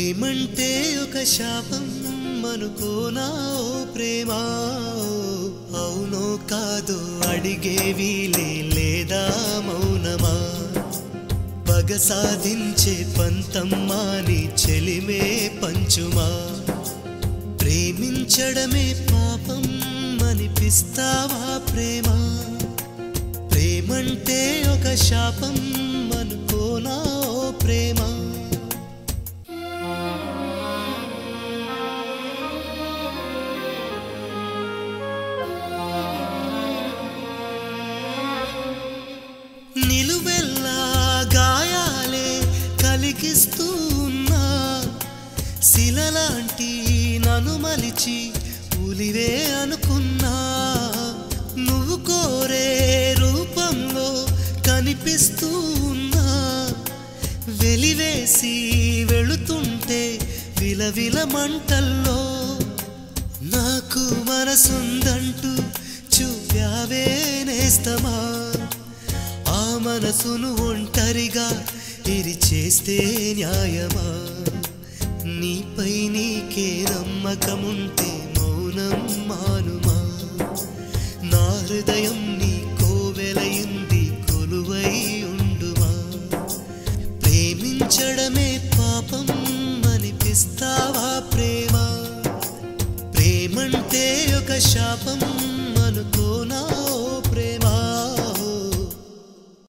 ప్రేమంటే ఒక శాపం అనుకోనా ఓ ప్రేమ అవునో కాదో అడిగేవి లేదా మౌనమా పగ సాధించే పంతమ్మా నీ చెలిమే పంచుమా ప్రేమించడమే పాపం అనిపిస్తావా ప్రేమ ప్రేమంటే ఒక శాపం అనుకోనా ఓ ప్రేమ నిలువెల్లా గాయాలే కలిగిస్తూ ఉన్నా శిలలాంటి నన్ను మలిచి ఉలివే అనుకున్నా నువ్వు కోరే రూపంలో కనిపిస్తూ ఉన్నా వెలివేసి వెళుతుంటే విలవిల మంటల్లో నాకు మనసుందంటూ చూపావే నేస్తమా ఆ మనసును ఒంటరిగా ఇరిచేస్తే న్యాయమా నీపై నీకే నమ్మకముంటే మౌనం మానుమా నా హృదయం నీ కోవెలయింది కొలువై ఉండుమా ప్రేమించడమే పాపం అనిపిస్తావా ప్రేమ ప్రేమంటే ఒక శాపం అనుకోనా